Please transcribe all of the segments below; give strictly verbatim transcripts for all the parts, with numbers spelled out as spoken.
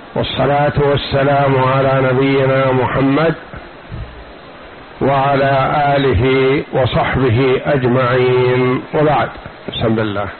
والصلاة والسلام على نبينا محمد وعلى آله وصحبه أجمعين، وبعد. بسم الله.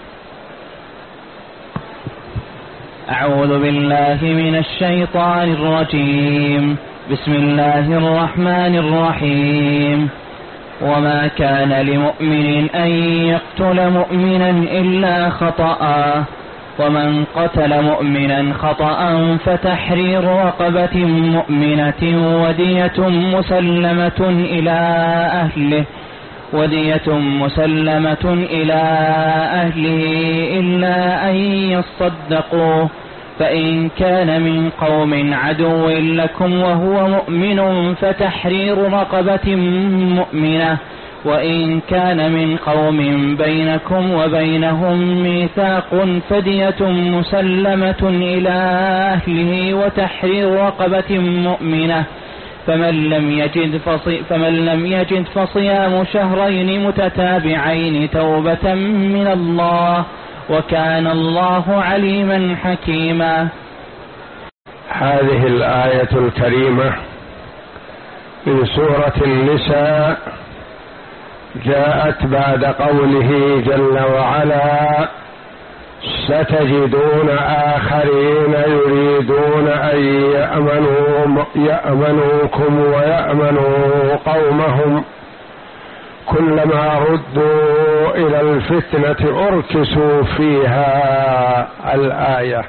أعوذ بالله من الشيطان الرجيم. بسم الله الرحمن الرحيم. وما كان لمؤمن أن يقتل مؤمنا إلا خطأ، ومن قتل مؤمنا خطأ فتحرير رقبة مؤمنة ودية مسلمة إلى أهله ودية مسلمة إلى أهله إلا أن يصدقوا، فإن كان من قوم عدو لكم وهو مؤمن فتحرير رقبة مؤمنة، وإن كان من قوم بينكم وبينهم ميثاق فدية مسلمة إلى أهله وتحرير رقبة مؤمنة، فمن لم يجد فصي فمن لم يجد فصيام شهرين متتابعين توبة من الله، وكان الله عليما حكيما. هذه الآية الكريمة من سورة النساء جاءت بعد قوله جل وعلا: ستجدون آخرين يريدون أن يأمنوا يأمنوكم ويأمنوا قومهم كلما ردوا إلى الفتنة أركسوا فيها. الآية.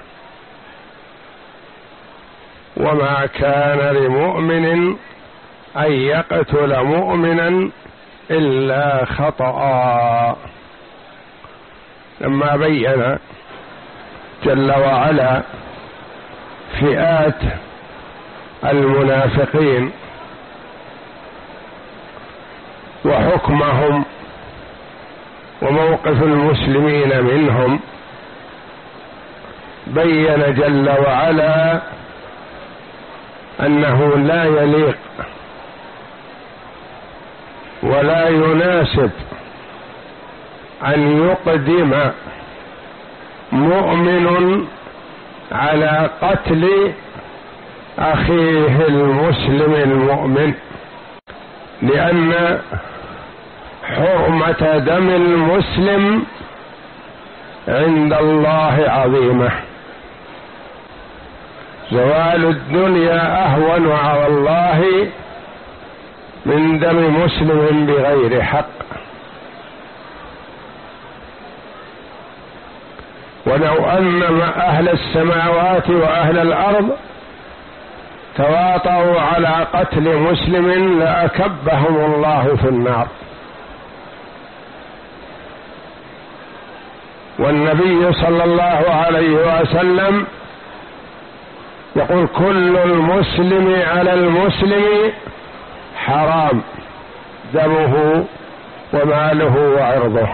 وما كان لمؤمن أن يقتل مؤمنا إلا خطأ. لما بين جل وعلا فئات المنافقين وحكمهم وموقف المسلمين منهم، بين جل وعلا أنه لا يليق ولا يناسب أن يقدم مؤمن على قتل أخيه المسلم المؤمن، لأن حرمة دم المسلم عند الله عظيمة. زوال الدنيا أهون على الله من دم مسلم بغير حق. ولو أن أهل السماوات وأهل الأرض تواطؤوا على قتل مسلم لأكبهم الله في النار. والنبي صلى الله عليه وسلم يقول: كل المسلم على المسلم حرام دمه وماله وعرضه.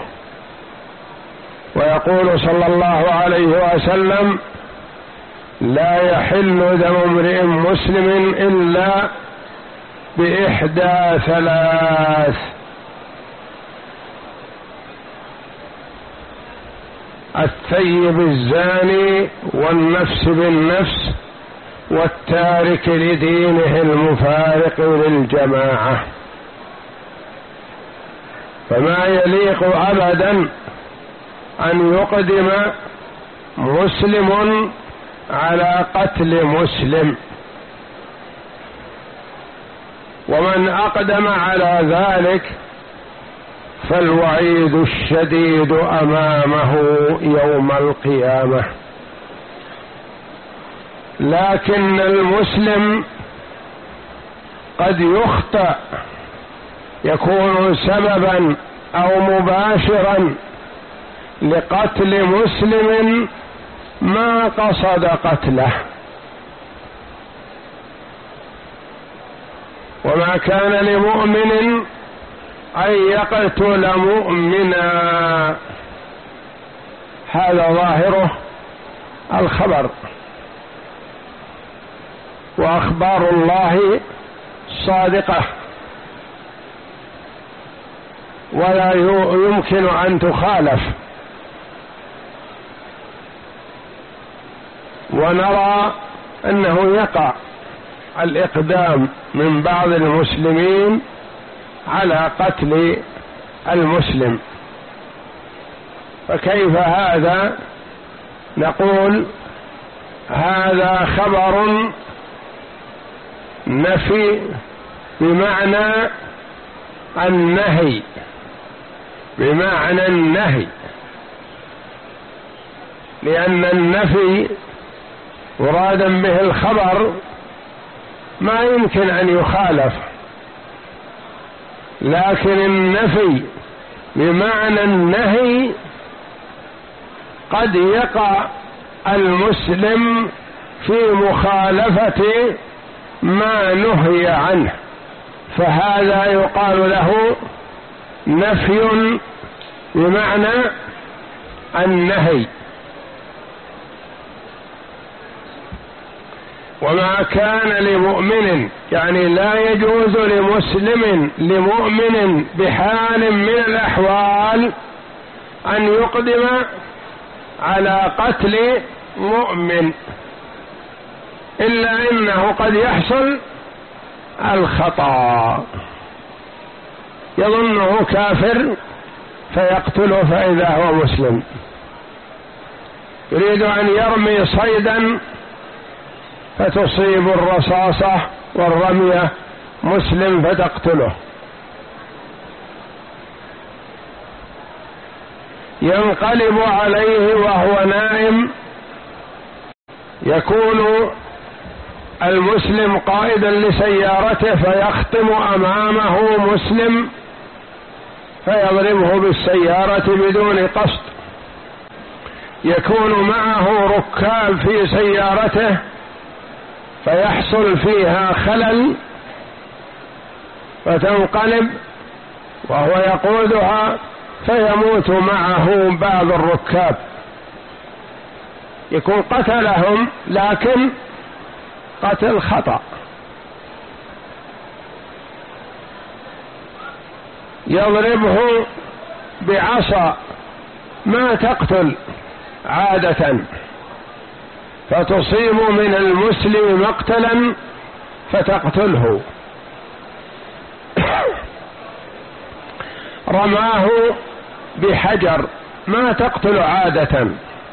ويقول صلى الله عليه وسلم: لا يحل دم امرئ مسلم إلا بإحدى ثلاث: الثيب الزاني، والنفس بالنفس، والتارك لدينه المفارق للجماعة. فما يليق أبدا أن يقدم مسلم على قتل مسلم، ومن أقدم على ذلك فالوعيد الشديد أمامه يوم القيامة. لكن المسلم قد يخطئ، يكون سببا أو مباشرا لقتل مسلم ما قصد قتله. وما كان لمؤمن أن يقتل مؤمنا، هذا ظاهره الخبر، وأخبار الله صادقة ولا يمكن أن تخالف. ونرى أنه يقع الإقدام من بعض المسلمين على قتل المسلم، فكيف هذا؟ نقول هذا خبر نفي بمعنى النهي، بمعنى النهي، لأن النفي مرادا به الخبر ما يمكن أن يخالف، لكن النفي بمعنى النهي قد يقع المسلم في مخالفة ما نهي عنه، فهذا يقال له نفي بمعنى النهي. وما كان لمؤمن، يعني لا يجوز لمسلم لمؤمن بحال من الأحوال أن يقدم على قتل مؤمن، إلا إنه قد يحصل الخطأ، يظنه كافر فيقتله فإذا هو مسلم، يريد أن يرمي صيدا فتصيب الرصاصة والرمية مسلم فتقتله، ينقلب عليه وهو نائم، يكون المسلم قائدا لسيارته فيخطم أمامه مسلم فيضربه بالسيارة بدون قصد، يكون معه ركاب في سيارته فيحصل فيها خلل فتنقلب وهو يقودها فيموت معه بعض الركاب، يكون قتلهم لكن قتل خطأ. يضربه بعصا ما تقتل عادة فتصيب من المسلم مقتلا فتقتله. رماه بحجر ما تقتل عادة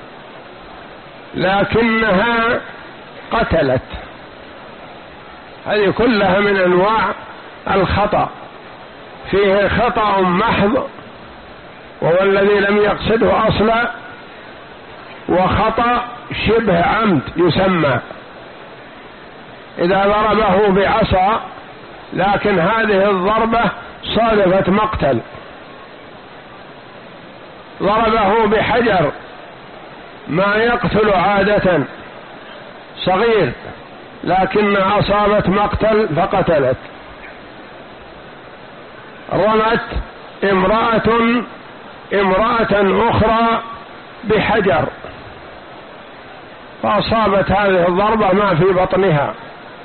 لكنها قتلت، هذه كلها من أنواع الخطأ، فيه خطأ محض وهو الذي لم يقصده أصلا، وخطأ شبه عمد يسمى إذا ضربه بعصا لكن هذه الضربة صادفت مقتل، ضربه بحجر ما يقتل عادة صغير لكنها أصابت مقتل فقتلت. رمت امرأة امرأة أخرى بحجر فأصابت هذه الضربة ما في بطنها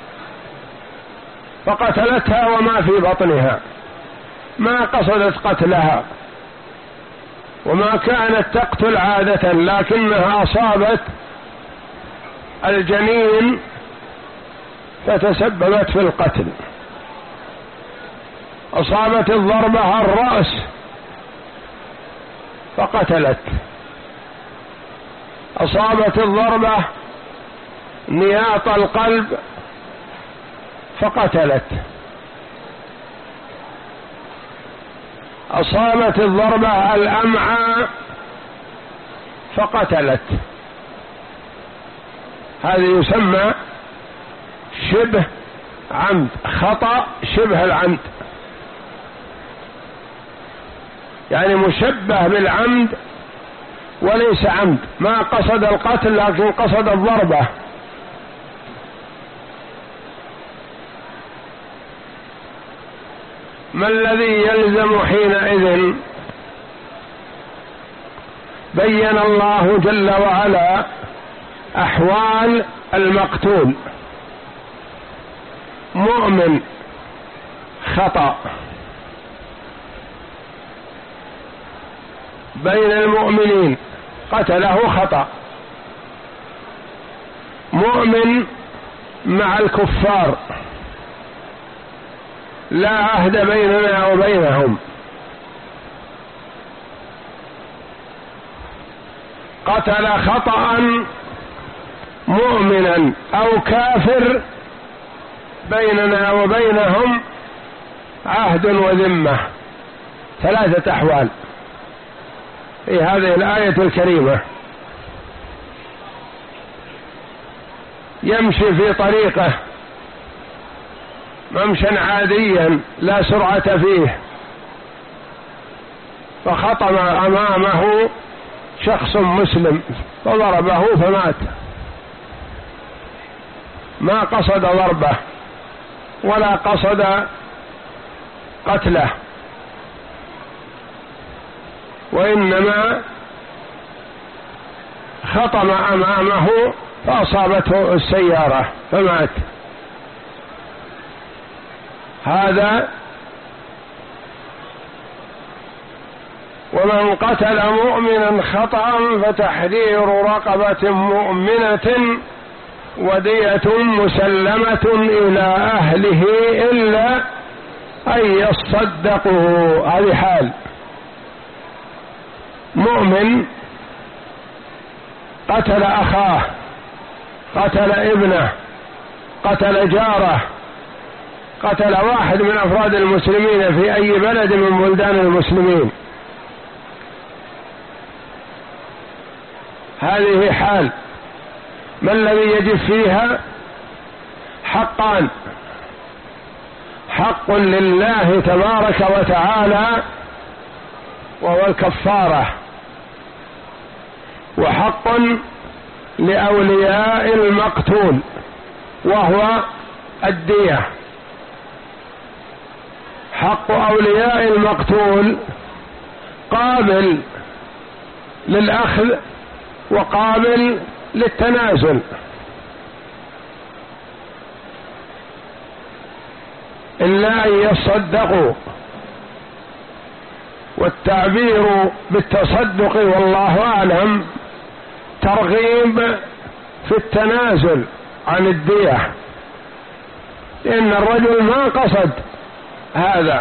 فقتلتها وما في بطنها، ما قصدت قتلها وما كانت تقتل عادة لكنها أصابت الجنين فتسببت في القتل. أصابت الضربة الرأس فقتلت، أصابت الضربة نياط القلب فقتلت، أصابت الضربة الأمعاء فقتلت. هذا يسمى شبه عمد، خطأ شبه العمد، يعني مشبه بالعمد وليس عمد، ما قصد القتل لكن قصد الضربة. ما الذي يلزم حينئذ؟ بين الله جل وعلا أحوال المقتول: مؤمن خطأ بين المؤمنين قتله خطأ، مؤمن مع الكفار لا عهد بيننا وبينهم، قتل خطأ مؤمنا أو كافر بيننا وبينهم عهد وذمة، ثلاثة أحوال في هذه الآية الكريمة. يمشي في طريقه ممشا عاديا لا سرعة فيه، فخطم أمامه شخص مسلم فضربه فمات، ما قصد ضربه ولا قصد قتله، وإنما خطم أمامه فأصابته السيارة فمات. هذا. ومن قتل مؤمنا خطأ فتحرير رقبة مؤمنة ودية مسلمة إلى أهله إلا أن يصدقوا. هذه حال مؤمن قتل أخاه، قتل ابنه، قتل جاره، قتل واحد من أفراد المسلمين في أي بلد من بلدان المسلمين، هذه حال. ما الذي يجب فيها؟ حقان: حق لله تبارك وتعالى وهو الكفارة، وحق لأولياء المقتول وهو الدية. حق أولياء المقتول قابل للأخذ وقابل للتنازل، إلا أن يصدقوا. والتعبير بالتصدق والله أعلم ترغيب في التنازل عن الدية، لأن الرجل ما قصد هذا.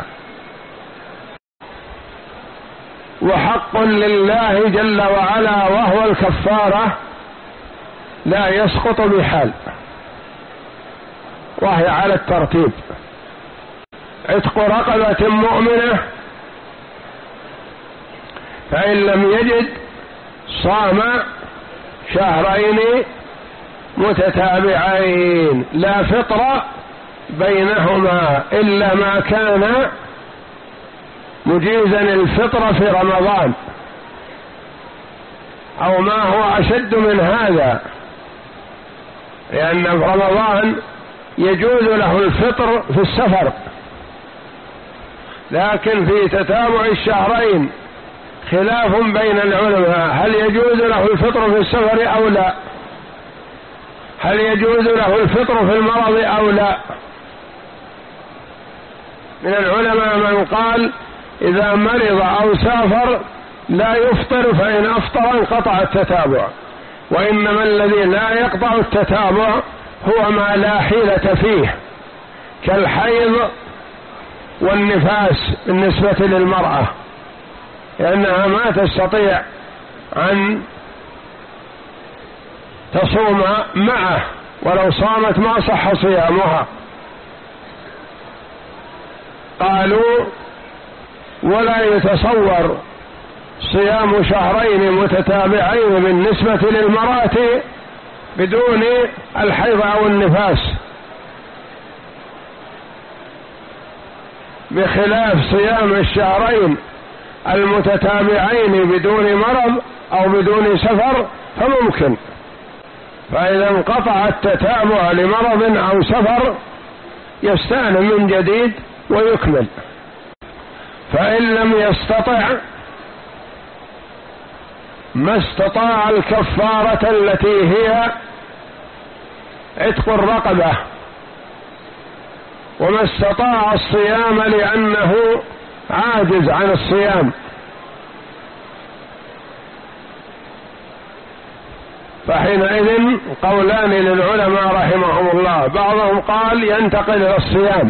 وحق لله جل وعلا وهو الكفارة لا يسقط بحال، وهي على الترتيب: عتق رقبة مؤمنة، فإن لم يجد صام شهرين متتابعين لا فطر بينهما إلا ما كان مجيزا الفطر في رمضان أو ما هو أشد من هذا، لأن في رمضان يجوز له الفطر في السفر، لكن في تتابع الشهرين خلاف بين العلماء: هل يجوز له الفطر في السفر أو لا؟ هل يجوز له الفطر في المرض أو لا؟ من العلماء من قال إذا مرض أو سافر لا يفطر، فإن أفطر انقطع التتابع. وإنما الذي لا يقطع التتابع هو ما لا حيلة فيه، كالحيض والنفاس بالنسبة للمرأة، لأنها ما تستطيع أن تصوم معه، ولو صامت ما صح صيامها. قالوا ولا يتصور صيام شهرين متتابعين بالنسبة للمرأة بدون الحيض أو النفاس، بخلاف صيام الشهرين المتتابعين بدون مرض أو بدون سفر فممكن. فإذا انقطع التتابع لمرض أو سفر يستأنف من جديد ويكمل. فإن لم يستطع ما استطاع الكفارة التي هي عتق الرقبة، وما استطاع الصيام لأنه عاجز عن الصيام، فحينئذ قولان للعلماء رحمهم الله: كفارة. بعضهم قال ينتقل إلى الصيام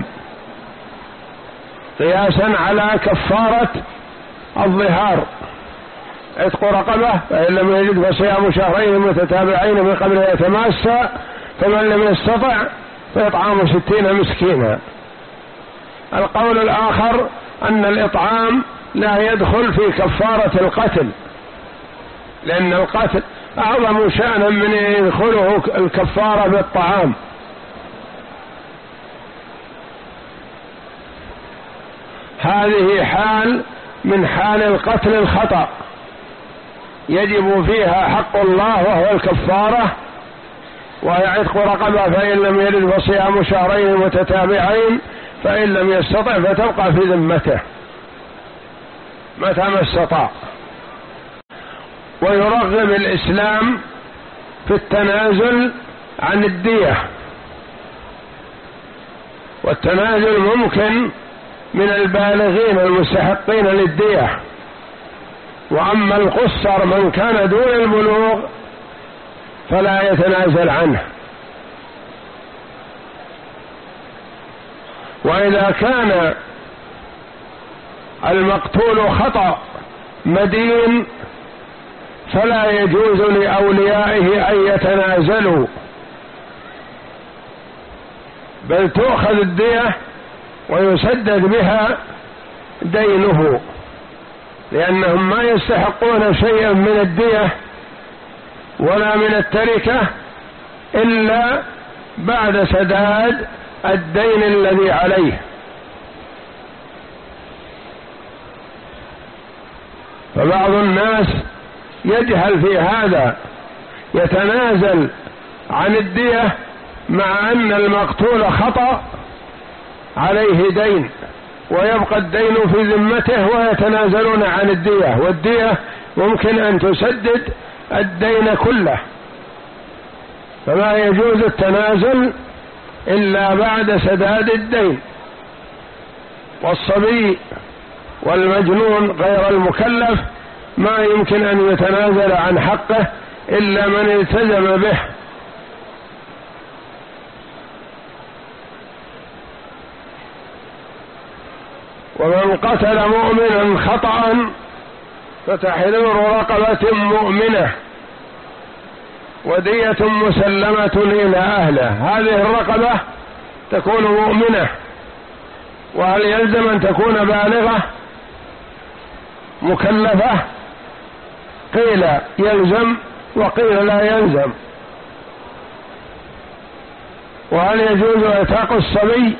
قياسا على كفارة الظهار، عتق رقبة، فإن لم يجد فصيام شهرين متتابعين من قبل أن يتماسى، فمن لم يستطع فإطعام ستين مسكينا. القول الآخر أن الإطعام لا يدخل في كفارة القتل، لأن القتل أعظم شأنا من يدخله الكفارة بالطعام. هذه حال من حال القتل الخطأ يجب فيها حق الله وهو الكفارة، ويعتق رقبة، فإن لم يرد فصيام شهرين متتابعين، فإن لم يستطع فتبقى في ذمته متى ما استطاع. ويرغب الإسلام في التنازل عن الدية، والتنازل ممكن من البالغين المستحقين للدية، وأما القصر من كان دون البلوغ فلا يتنازل عنه. وإذا كان المقتول خطأ مدين فلا يجوز لأوليائه أن يتنازلوا، بل تؤخذ الدية ويسدد بها دينه، لأنهم ما يستحقون شيئا من الدية ولا من التركة إلا بعد سداد الدين الذي عليه. فبعض الناس يجهل في هذا، يتنازل عن الدية مع أن المقتول خطأ عليه دين، ويبقى الدين في ذمته ويتنازلون عن الدية، والدية ممكن أن تسدد الدين كله، فما يجوز التنازل إلا بعد سداد الدين. والصبي والمجنون غير المكلف ما يمكن أن يتنازل عن حقه إلا من التزم به. ومن قتل مؤمنا خطأ فتحرير رقبة مؤمنة ودية مسلمة إلى أهله. هذه الرقبة تكون مؤمنة، وهل يلزم أن تكون بالغة مكلفة؟ قيل يلزم وقيل لا يلزم. وهل يجوز إعتاق الصبي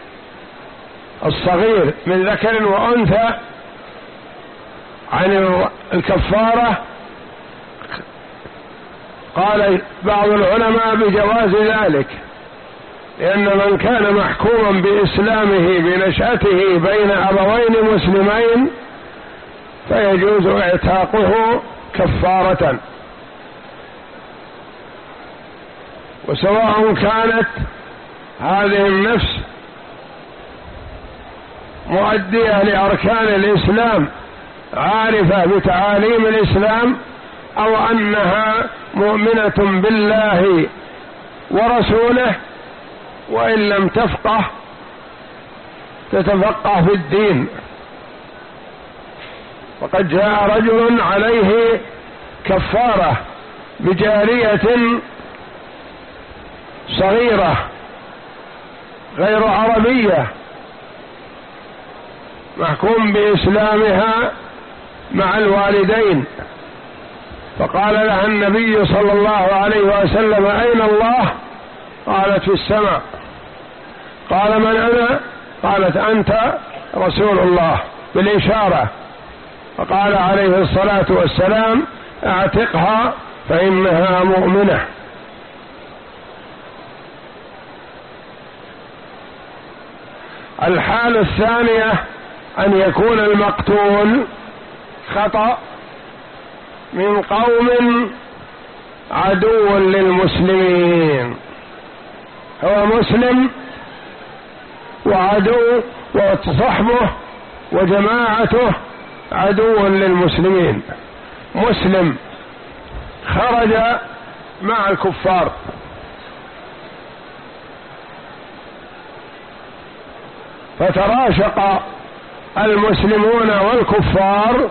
الصغير من ذكر وأنثى عن الكفارة؟ قال بعض العلماء بجواز ذلك، لأن من كان محكوما بإسلامه بنشأته بين أبوين مسلمين فيجوز اعتاقه كفارة، وسواء كانت هذه النفس مؤدية لأركان الإسلام عارفة بتعاليم الإسلام، أو أنها مؤمنة بالله ورسوله وإن لم تفقه تتفقه في الدين. وقد جاء رجل عليه كفارة بجارية صغيرة غير عربية محكوم بإسلامها مع الوالدين، فقال لها النبي صلى الله عليه وسلم: أين الله؟ قالت: في السماء. قال: من أنا؟ قالت: أنت رسول الله، بالإشارة. فقال عليه الصلاة والسلام: اعتقها فإنها مؤمنة. الحالة الثانية أن يكون المقتول خطأ من قوم عدو للمسلمين، هو مسلم وعدو، وصحبه وجماعته عدو للمسلمين. مسلم خرج مع الكفار فتراشق المسلمون والكفار،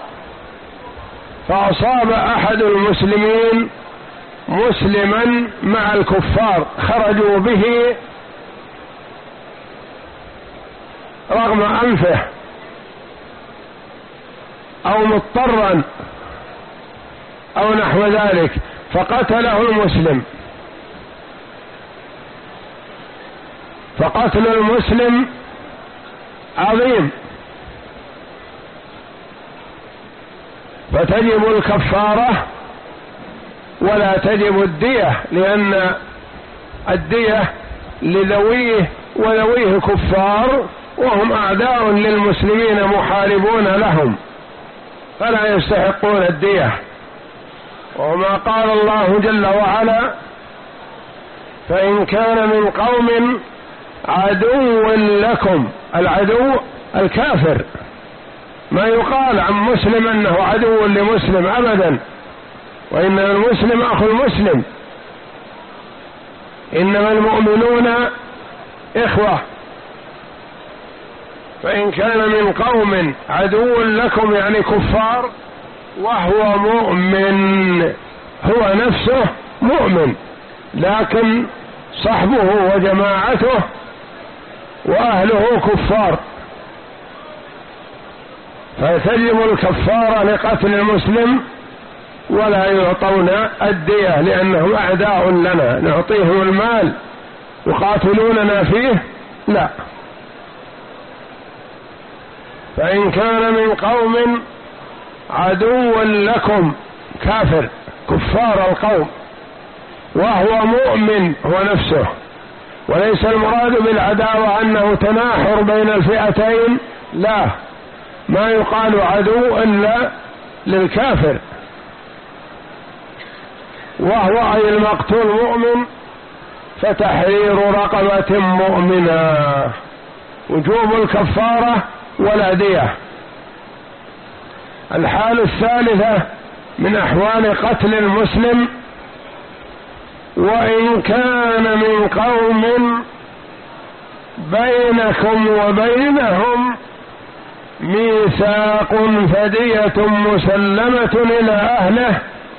فأصاب أحد المسلمين مسلما مع الكفار، خرجوا به رغم أنفه أو مضطرا أو نحو ذلك، فقتله المسلم. فقتل المسلم عظيم، فتجب الكفارة ولا تجب الدية، لأن الدية لذويه وذويه كفار وهم أعداء للمسلمين محاربون لهم، فلا يستحقون الدية. وما قال الله جل وعلا: فإن كان من قوم عدو لكم. العدو الكافر، ما يقال عن مسلم أنه عدو لمسلم أبدا، وإنما المسلم أخو المسلم، إنما المؤمنون إخوة. فإن كان من قوم عدو لكم يعني كفار وهو مؤمن، هو نفسه مؤمن لكن صحبه وجماعته وأهله كفار، فتجب الكفارة لقتل المسلم ولا يعطون الدية لأنهم أعداء لنا. نعطيهم المال يقاتلوننا فيه؟ لا. فإن كان من قوم عدو لكم، كافر كفار القوم، وهو مؤمن هو نفسه، وليس المراد بالعداوة أنه تناحر بين الفئتين، لا، ما يقال عدو إلا للكافر، وهو أي المقتول مؤمن، فتحرير رقبة مؤمنة. وجوب الكفارة ولا دية. الحالة الثالثة من أحوال قتل المسلم: وإن كان من قوم بينكم وبينهم ميثاق فدية مسلمة إلى أهله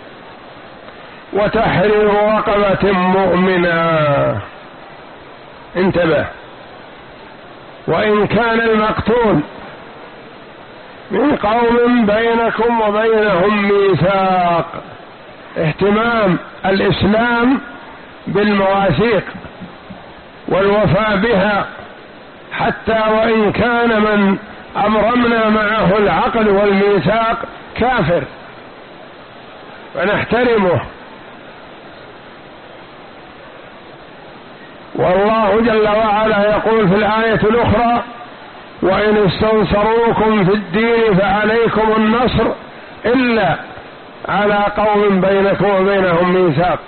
وتحرير رقبة مؤمنة. انتبه، وإن كان المقتول من قوم بينكم وبينهم ميثاق، اهتمام الإسلام بالمواثيق والوفاء بها، حتى وإن كان من أبرمنا معه العقد والميثاق كافر فنحترمه. والله جل وعلا يقول في الآية الأخرى: وإن استنصروكم في الدين فعليكم النصر إلا على قوم بينكم وبينهم ميثاق.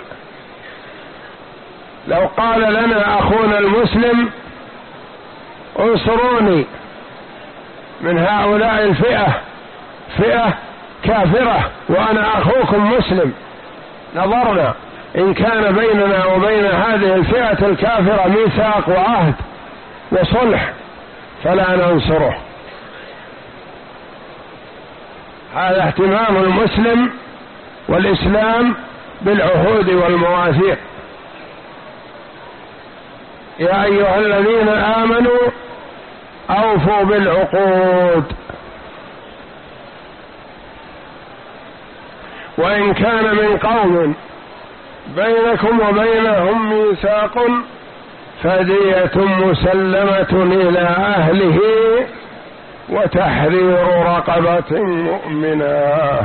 لو قال لنا أخونا المسلم: انصروني من هؤلاء الفئة، فئة كافرة وأنا أخوكم مسلم، نظرنا إن كان بيننا وبين هذه الفئة الكافرة ميثاق وعهد وصلح فلا ننصره. هذا اهتمام المسلم والإسلام بالعهود والمواثيق. يا أيها الذين آمنوا أوفوا بالعقود. وإن كان من قوم بينكم وبينهم ميثاق فدية مسلمة إلى أهله وتحرير رقبة مؤمنة.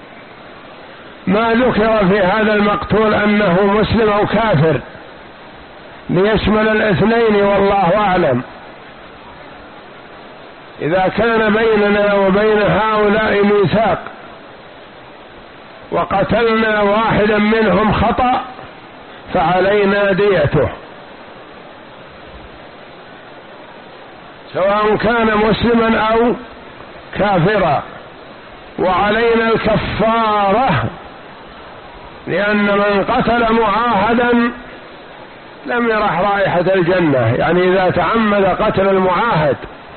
ما ذكر في هذا المقتول أنه مسلم أو كافر ليشمل الاثنين والله أعلم. إذا كان بيننا وبين هؤلاء ميثاق وقتلنا واحدا منهم خطأ فعلينا ديته، سواء كان مسلما أو كافرا، وعلينا الكفارة، لأن من قتل معاهدا لم يرح رائحة الجنة. يعني إذا تعمد قتل المعاهد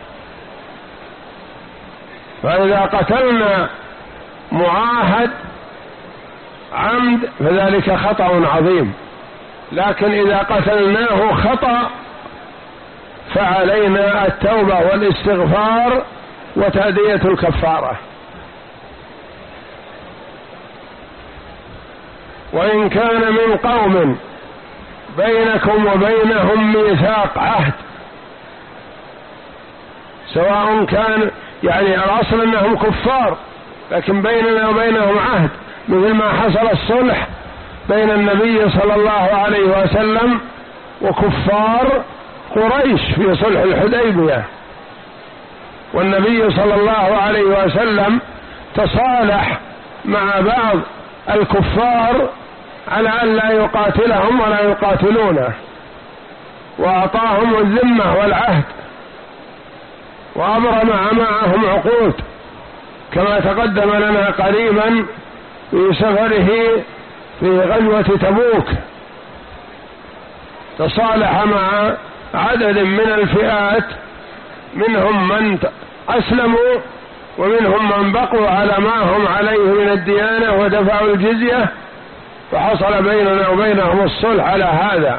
فإذا قتلنا معاهد عمد فذلك خطأ عظيم، لكن إذا قتلناه خطأ فعلينا التوبة والاستغفار وتأدية الكفارة. وإن كان من قوم بينكم وبينهم ميثاق عهد، سواء كان يعني الأصل أنهم كفار لكن بيننا وبينهم عهد، مثل ما حصل الصلح بين النبي صلى الله عليه وسلم وكفار قريش في صلح الحديبية، والنبي صلى الله عليه وسلم تصالح مع بعض الكفار على أن لا يقاتلهم ولا يقاتلونه، وأعطاهم الذمة والعهد، وأبرم معهم عقود كما تقدم لنا قريبا في سفره في غزوة تبوك. تصالح مع عدد من الفئات، منهم من أسلموا ومنهم من بقوا على ما هم عليه من الديانة ودفعوا الجزية، فحصل بيننا وبينهم الصلح على هذا.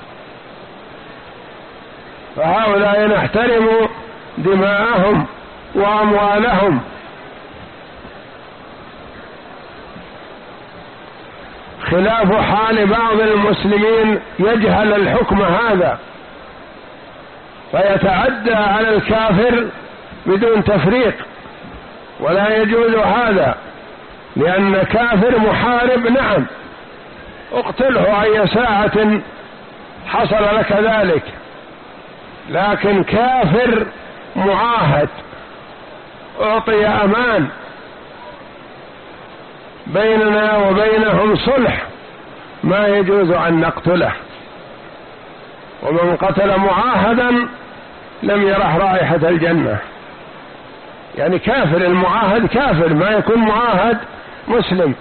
فهؤلاء نحترم دماءهم وأموالهم. خلاف حال بعض المسلمين يجهل الحكم هذا فيتعدى على الكافر بدون تفريق، ولا يجوز هذا، لأن كافر محارب نعم اقتله أي ساعة حصل لك ذلك، لكن كافر معاهد أعطي أمان بيننا وبينهم صلح ما يجوز أن نقتله. ومن قتل معاهدا لم يرح رائحة الجنة، يعني كافر، المعاهد كافر، ما يكون معاهد مسلم.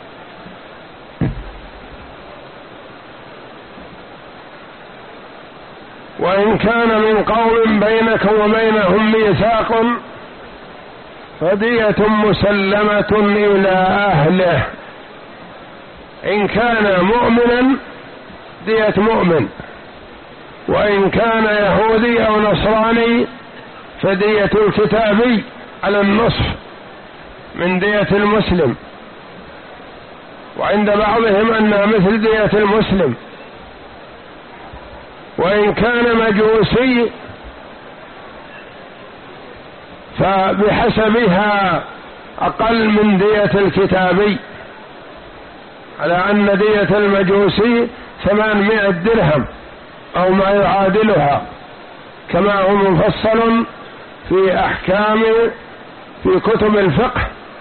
وإن كان من قوم بينك وبينهم ميثاق فدية مسلمة إلى أهله. إن كان مؤمنا دية مؤمن، وإن كان يهودي أو نصراني فدية الكتابي على النصف من دية المسلم، وعند بعضهم أنها مثل دية المسلم. وإن كان مجوسي فبحسبها أقل من دية الكتابي، على أن دية المجوسي ثمانمائة درهم أو ما يعادلها، كما هو مفصل في أحكام في كتب الفقه.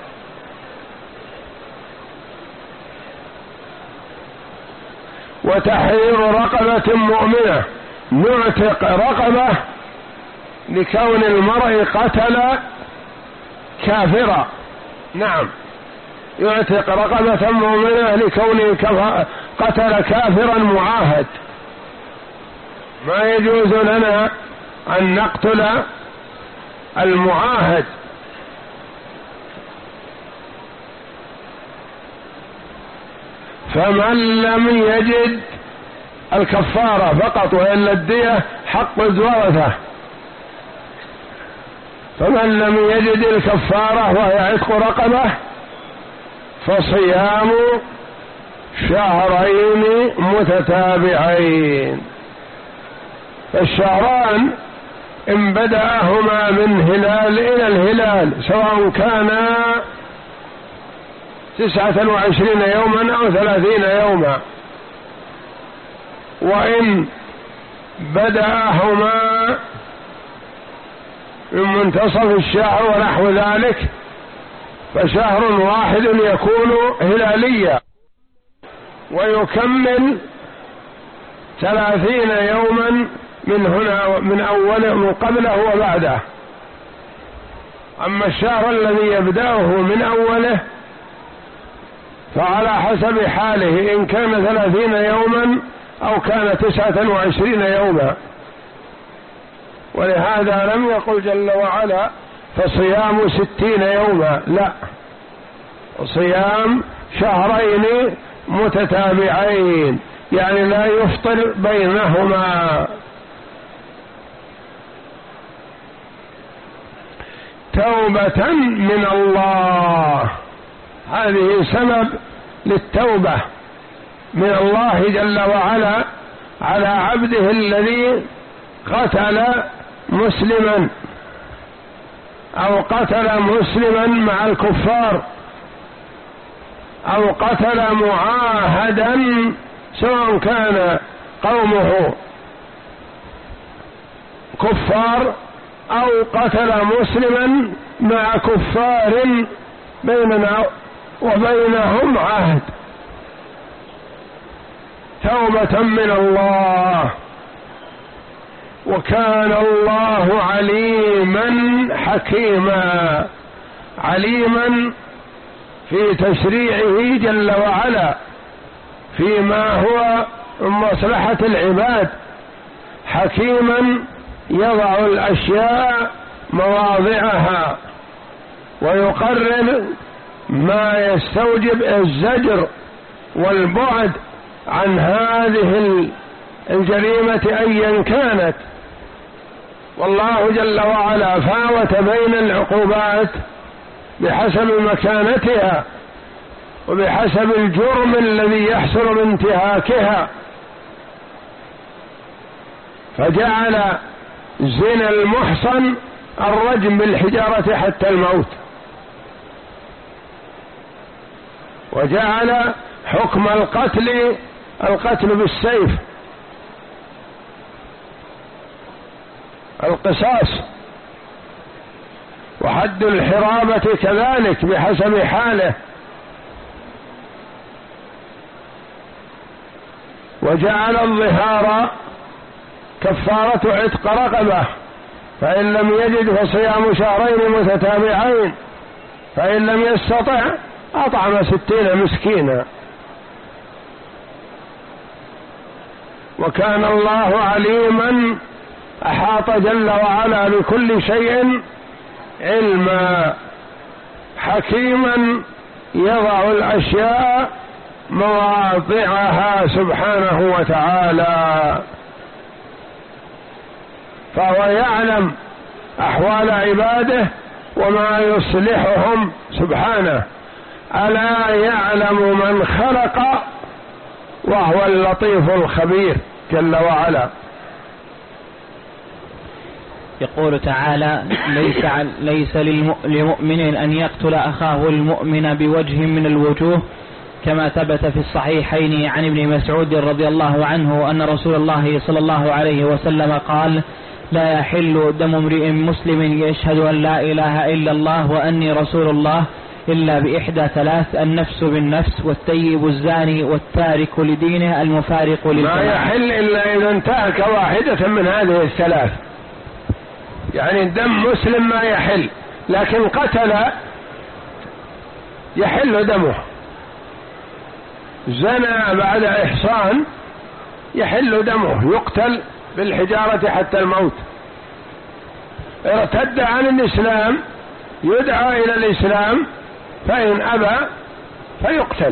وتحرير رقبة مؤمنة، نعتق رقبة لكون المرء قتل كافرا، نعم يعتق رقبة مؤمنة لكونه قتل كافرا معاهد. ما يجوز لنا أن نقتل المعاهد. فمن لم يجد الكفارة فقط، وإلا الدية حق الورثة. فمن لم يجد الكفارة وهي عتق رقبة فصيام شهرين متتابعين. فالشهران إن بدأهما من هلال إلى الهلال، سواء كانا تسعة وعشرين يوما أو ثلاثين يوما، وإن بدأهما من منتصف الشهر ونحو ذلك فشهر واحد يكون هلاليا، ويكمل ثلاثين يوما من هنا من أوله من قبله وبعده. أما الشهر الذي يبدأه من أوله فعلى حسب حاله، إن كان ثلاثين يوما أو كان تسعة وعشرين يوما. ولهذا لم يقل جل وعلا فصيام ستين يوما، لا، صيام شهرين متتابعين، يعني لا يفطر بينهما. توبة من الله، هذه سبب للتوبة من الله جل وعلا على عبده الذي قتل مسلما أو قتل مسلما مع الكفار أو قتل معاهدا، سواء كان قومه كفار أو قتل مسلما مع كفار بيننا وبينهم عهد. توبة من الله. وكان الله عليما حكيما، عليما في تشريعه جل وعلا فيما هو من مصلحة العباد، حكيما يضع الأشياء مواضعها ويقرر ما يستوجب الزجر والبعد عن هذه الجريمة أيا كانت. والله جل وعلا فاوت بين العقوبات بحسب مكانتها وبحسب الجرم الذي يحصل من انتهاكها، فجعل زنا المحصن الرجم بالحجارة حتى الموت، وجعل حكم القتل القتل بالسيف القصاص، وحد الحرابة كذلك بحسب حاله، وجعل الظهار كفارة عتق رقبة، فإن لم يجد فصيام شهرين متتابعين، فإن لم يستطع أطعم ستين مسكينا. وكان الله عليما أحاط جل وعلا بكل شيء علما، حكيما يضع الأشياء مواضعها سبحانه وتعالى، فهو يعلم أحوال عباده وما يصلحهم سبحانه. ألا يعلم من خلق وهو اللطيف الخبير جل وعلا. يقول تعالى: ليس, ليس لمؤمن أن يقتل أخاه المؤمن بوجه من الوجوه، كما ثبت في الصحيحين عن ابن مسعود رضي الله عنه أن رسول الله صلى الله عليه وسلم قال: لا يحل دم امرئ مسلم يشهد أن لا إله إلا الله وأني رسول الله إلا بإحدى ثلاث: النفس بالنفس، والثيب الزاني، والتارك لدينه المفارق للجماعة. ما يحل إلا إذا انتهك واحدة من هذه الثلاث، يعني دم مسلم ما يحل، لكن قتل يحل دمه، زنى بعد إحصان يحل دمه، يقتل بالحجارة حتى الموت. ارتد عن الإسلام يدعى إلى الإسلام، فإن أبى فيقتل.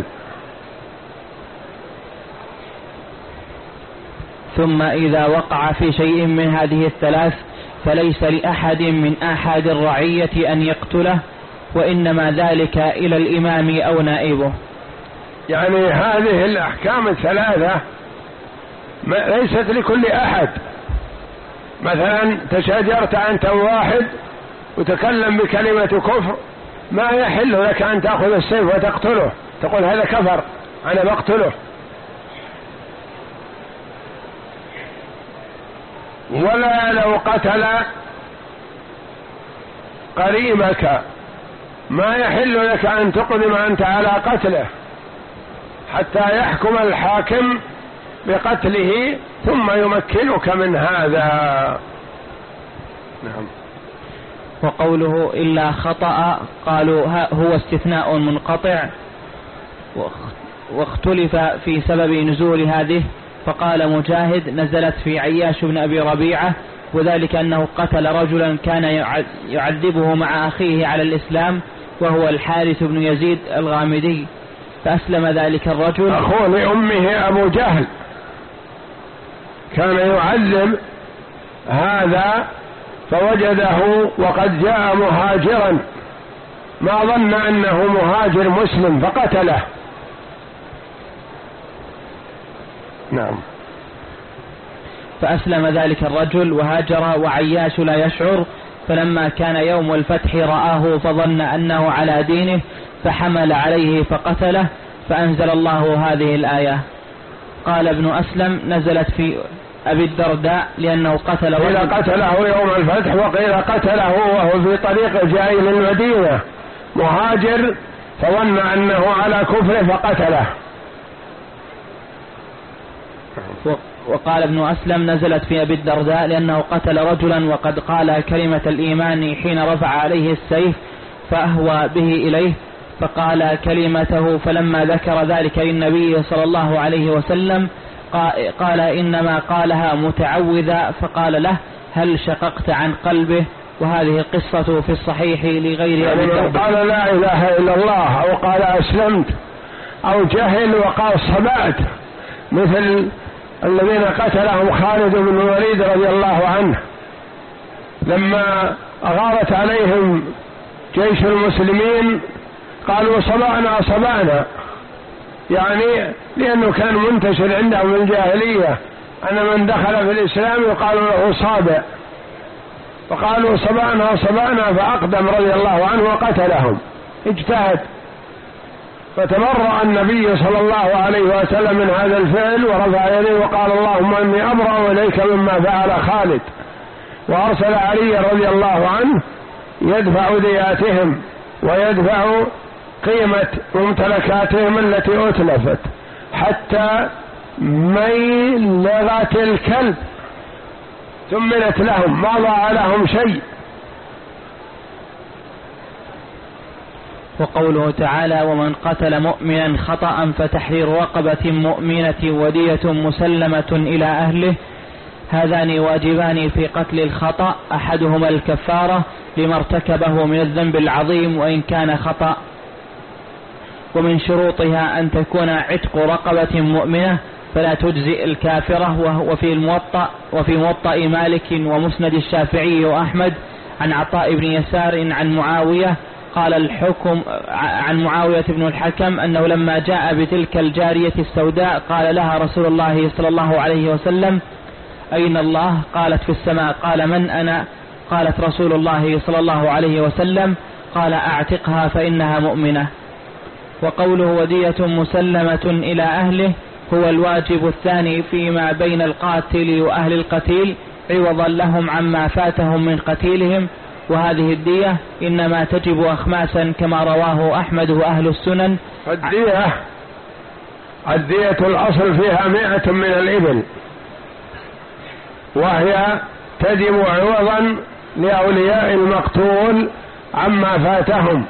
ثم إذا وقع في شيء من هذه الثلاث فليس لأحد من أحد الرعية أن يقتله، وإنما ذلك إلى الإمام أو نائبه. يعني هذه الأحكام الثلاثة ليست لكل أحد. مثلا تشاجرت أنت واحد وتكلم بكلمة كفر، ما يحل لك أن تأخذ السيف وتقتله، تقول هذا كفر أنا بقتله. ولا لو قتل قريبك ما يحل لك أن تقدم أنت على قتله حتى يحكم الحاكم بقتله ثم يمكنك من هذا. نعم. وقوله إلا خطأ قالوا هو استثناء منقطع، واختلف في سبب نزول هذه، فقال مجاهد: نزلت في عياش بن أبي ربيعة وذلك أنه قتل رجلا كان يعذبه مع أخيه على الإسلام وهو الحارث بن يزيد الغامدي، فأسلم ذلك الرجل. أخوه لأمه أبو جهل كان يعذب هذا فوجده وقد جاء مهاجرا، ما ظن أنه مهاجر مسلم فقتله. نعم. فأسلم ذلك الرجل وهاجر وعياش لا يشعر، فلما كان يوم الفتح رآه فظن أنه على دينه فحمل عليه فقتله، فأنزل الله هذه الآية. قال ابن أسلم نزلت في أبي الدرداء لأنه قتل قيل قتله يوم الفتح، وقيل قتله وهو في طريق جاي للمدينة مهاجر فظن أنه على كفر فقتله. وقال ابن أسلم نزلت في أبي الدرداء لأنه قتل رجلا وقد قال كلمة الإيمان حين رفع عليه السيف فأهوى به إليه فقال كلمته، فلما ذكر ذلك للنبي صلى الله عليه وسلم قال إنما قالها متعوذا، فقال له هل شققت عن قلبه؟ وهذه القصة في الصحيح لغير أبي الدرداء. قال لا إله إلا الله أو قال أسلمت أو جهل وقال صبأت، مثل الذين قتلهم خالد بن الوليد رضي الله عنه لما أغارت عليهم جيش المسلمين قالوا صبأنا صبأنا، يعني لأنه كان منتشر عندهم الجاهلية أن من دخل في الإسلام يقال له صابئ، فقالوا صبأنا صبأنا، فأقدم رضي الله عنه وقتلهم، اجتهد، فتبرأ النبي صلى الله عليه وسلم من هذا الفعل ورفع يديه وقال اللهم إني أبرأ إليك مما فعل خالد، وأرسل علي رضي الله عنه يدفع دياتهم ويدفع قيمة ممتلكاتهم التي أتلفت حتى ميلغة الكلب ثمنت لهم، ما ضاع لهم شيء. وقوله تعالى ومن قتل مؤمنا خطأ فتحرير رقبة مؤمنة ودية مسلمة إلى أهله، هذان واجبان في قتل الخطأ، أحدهما الكفارة لما ارتكبه من الذنب العظيم وإن كان خطأ، ومن شروطها أن تكون عتق رقبة مؤمنة فلا تجزئ الكافرة. وفي الموطأ وفي موطأ مالك ومسند الشافعي وأحمد عن عطاء بن يسار عن معاوية قال الحكم عن معاوية بن الحكم أنه لما جاء بتلك الجارية السوداء قال لها رسول الله صلى الله عليه وسلم أين الله؟ قالت في السماء. قال من أنا؟ قالت رسول الله صلى الله عليه وسلم. قال أعتقها فإنها مؤمنة. وقوله ودية مسلمة إلى أهله هو الواجب الثاني فيما بين القاتل وأهل القتيل عوضا لهم عما فاتهم من قتيلهم، وهذه الدية إنما تجب أخماسا كما رواه أحمد وأهل السنن. الدية الدية الأصل فيها مئة من الإبل، وهي تجب عوضا لأولياء المقتول عما فاتهم،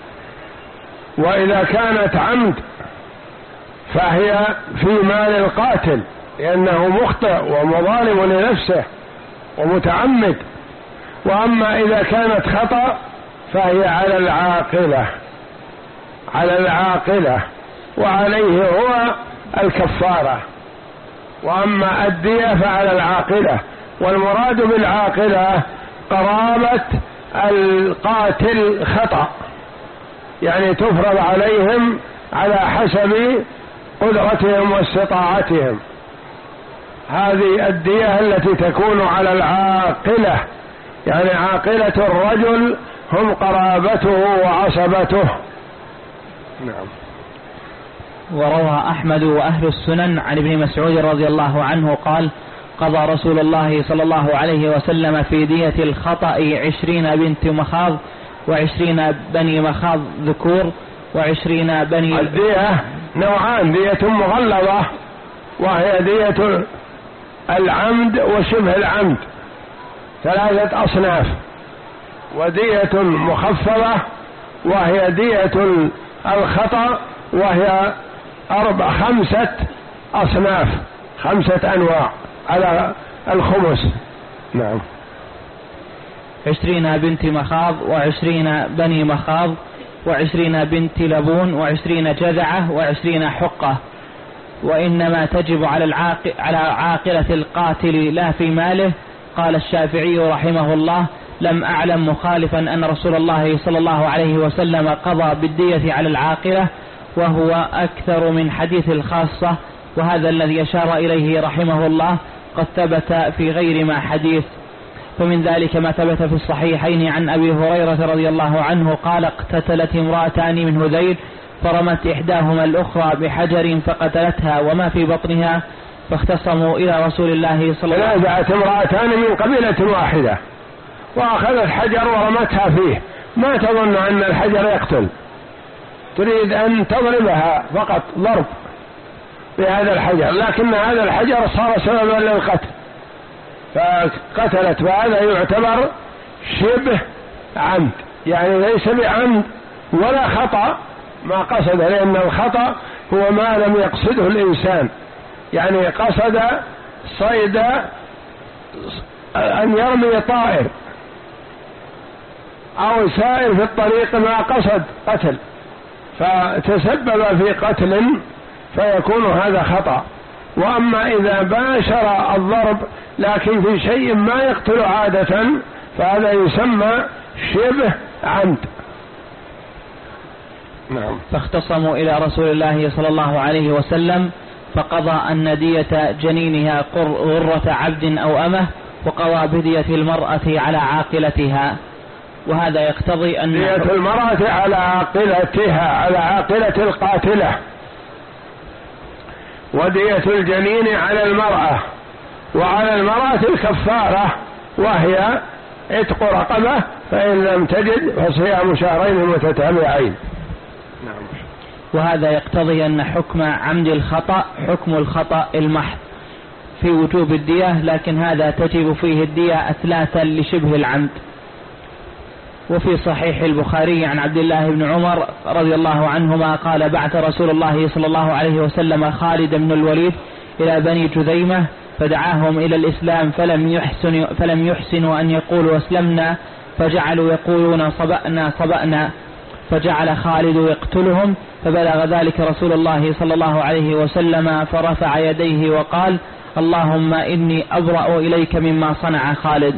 وإذا كانت عمد فهي في مال القاتل لأنه مخطئ ومظالم لنفسه ومتعمد، وأما إذا كانت خطأ فهي على العاقلة على العاقلة وعليه هو الكفارة، وأما الدية فعلى العاقلة، والمراد بالعاقلة قرابة القاتل خطأ، يعني تفرض عليهم على حسب قدرتهم واستطاعتهم. هذه الدية التي تكون على العاقلة، يعني عاقلة الرجل هم قرابته وعصبته. نعم. وروى أحمد وأهل السنن عن ابن مسعود رضي الله عنه قال قضى رسول الله صلى الله عليه وسلم في دية الخطأ عشرين بنت مخاض وعشرين بني مخاض ذكور وعشرين بني. الدية نوعان، دية مغلظة وهي دية العمد وشبه العمد ثلاثة أصناف، ودية مخفضة وهي دية الخطأ وهي أربع خمسة أصناف، خمسة أنواع على الخمس. نعم. عشرين بنت مخاض وعشرين بني مخاض وعشرين بنت لبون وعشرين جذعة وعشرين حقة. وإنما تجب على العاقل على عاقلة القاتل لا في ماله. قال الشافعي رحمه الله: لم أعلم مخالفا أن رسول الله صلى الله عليه وسلم قضى بالدية على العاقلة، وهو أكثر من حديث الخاصة، وهذا الذي أشار إليه رحمه الله قد ثبت في غير ما حديث. فمن ذلك ما ثبت في الصحيحين عن أبي هريرة رضي الله عنه قال: اقتتلت امرأتان من هذيل فرمت إحداهما الأخرى بحجر فقتلتها وما في بطنها، فاختصموا إلى رسول الله صلى الله عليه وسلم. تنازعت امرأتان من قبيلة واحدة وأخذت حجر ورمتها فيه، ما تظن أن الحجر يقتل، تريد أن تضربها فقط ضرب بهذا الحجر، لكن هذا الحجر صار سببا للقتل فقتلت، وهذا يعتبر شبه عمد، يعني ليس بعمد ولا خطأ ما قصد، لأن الخطأ هو ما لم يقصده الإنسان، يعني قصد صيد أن يرمي طائر أو سائر في الطريق ما قصد قتل فتسبب في قتل فيكون هذا خطأ. وأما إذا باشر الضرب لكن في شيء ما يقتل عادة فهذا يسمى شبه عمد. نعم. فاختصموا إلى رسول الله صلى الله عليه وسلم فقضى أن دية جنينها غرة عبد أو أمه، وقضى بدية المرأة على عاقلتها. وهذا يقتضي أن دية المرأة على عاقلتها على عاقلة القاتلة، ودية الجنين على المرأة، وعلى المرأة الكفارة وهي عتق رقبة، فإن لم تجد فصيام شهرين متتابعين. نعم. وهذا يقتضي أن حكم عمد الخطأ حكم الخطأ المحض في وجوب الدية، لكن هذا تجب فيه الدية أثلاثا لشبه العمد. وفي صحيح البخاري عن عبد الله بن عمر رضي الله عنهما قال: بعث رسول الله صلى الله عليه وسلم خالد بن الوليد إلى بني جذيمة فدعاهم إلى الإسلام فلم يحسن فلم يحسنوا أن يقولوا أسلمنا، فجعلوا يقولون صبأنا صبأنا، فجعل خالد يقتلهم، فبلغ ذلك رسول الله صلى الله عليه وسلم فرفع يديه وقال: اللهم إني أبرأ إليك مما صنع خالد.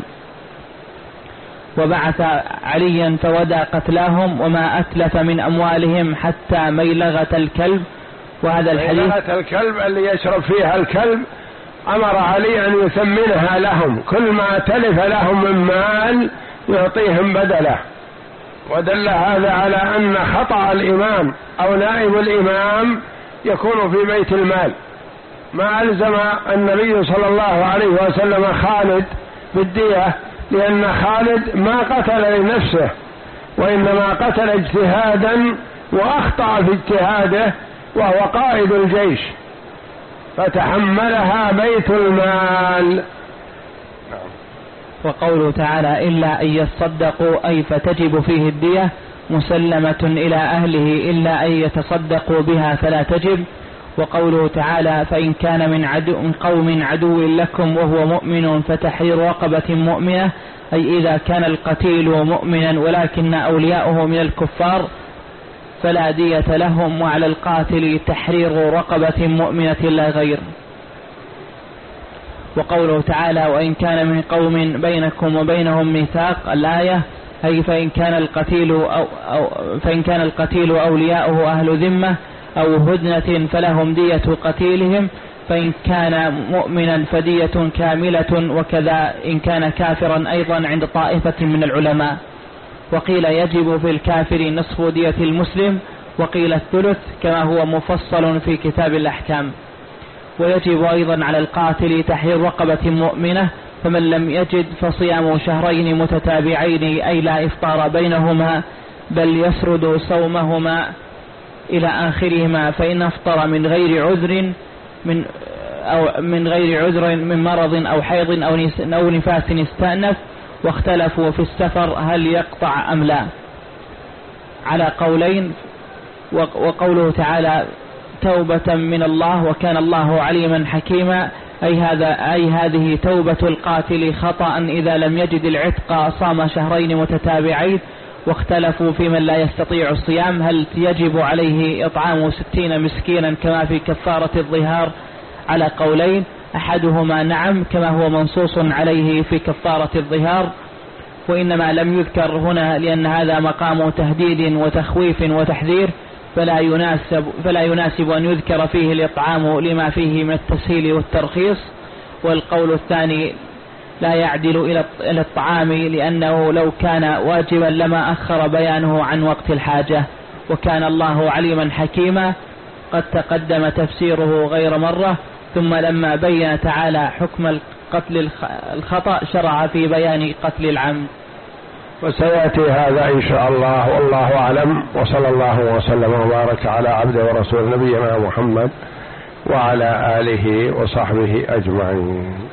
وبعث عليا فودى قتلاهم وما أتلف من أموالهم حتى ميلغة الكلب. وهذا الحديث ميلغة الكلب اللي يشرب فيها الكلب أمر علي أن يثمنها لهم، كل ما تلف لهم من مال يعطيهم بدله. ودل هذا على أن خطأ الإمام أو نائب الإمام يكون في بيت المال، ما ألزم النبي صلى الله عليه وسلم خالد بالدية، لأن خالد ما قتل لنفسه وإنما قتل اجتهادا وأخطأ في اجتهاده وهو قائد الجيش فتحملها بيت المال. وقوله تعالى: إلا أن يتصدقوا أي فتجب فيه الدية مسلمة إلى أهله إلا أن يتصدقوا بها فلا تجب. وقوله تعالى: فإن كان من عدو قوم عدو لكم وهو مؤمن فتحرير رقبة مؤمنة، أي إذا كان القتيل مؤمنا ولكن أولياؤه من الكفار فلا دية لهم، وعلى القاتل تحرير رقبة مؤمنة لا غير. وقوله تعالى: وإن كان من قوم بينكم وبينهم ميثاق، الآية، أي فإن كان القتيل أو أو فإن كان القتيل أولياؤه أهل ذمة أو هدنة فلهم دية قتيلهم، فإن كان مؤمنا فدية كاملة، وكذا إن كان كافرا أيضا عند طائفة من العلماء. وقيل يجب في الكافر نصف دية المسلم، وقيل الثلث كما هو مفصل في كتاب الأحكام. ويجب أيضا على القاتل تحرير رقبة مؤمنة، فمن لم يجد فصيام شهرين متتابعين أي لا إفطار بينهما، بل يسرد صومهما إلى آخرهما، فإن أفطر من غير عذر من أو من غير عذر من مرض أو حيض أو نفاس استأنف. واختلفوا في السفر هل يقطع أم لا على قولين. وقوله تعالى: توبة من الله وكان الله عليما حكيما، أي, هذا أي هذه توبة القاتل خطأ إذا لم يجد العتق صام شهرين متتابعين. واختلفوا في من لا يستطيع الصيام هل يجب عليه إطعام ستين مسكينا كما في كفارة الظهار على قولين، أحدهما نعم كما هو منصوص عليه في كفارة الظهار، وإنما لم يذكر هنا لأن هذا مقام تهديد وتخويف وتحذير، فلا يناسب, فلا يناسب أن يذكر فيه الإطعام لما فيه من التسهيل والترخيص. والقول الثاني لا يعدل إلى الطعام لأنه لو كان واجبا لما أخر بيانه عن وقت الحاجة، وكان الله عليما حكيما قد تقدم تفسيره غير مرة. ثم لما بين تعالى حكم قتل الخطأ شرع في بيان قتل العمد، وسيأتي هذا إن شاء الله، والله أعلم. وصلى الله وسلم وبارك على عبده ورسول نبينا محمد وعلى آله وصحبه أجمعين.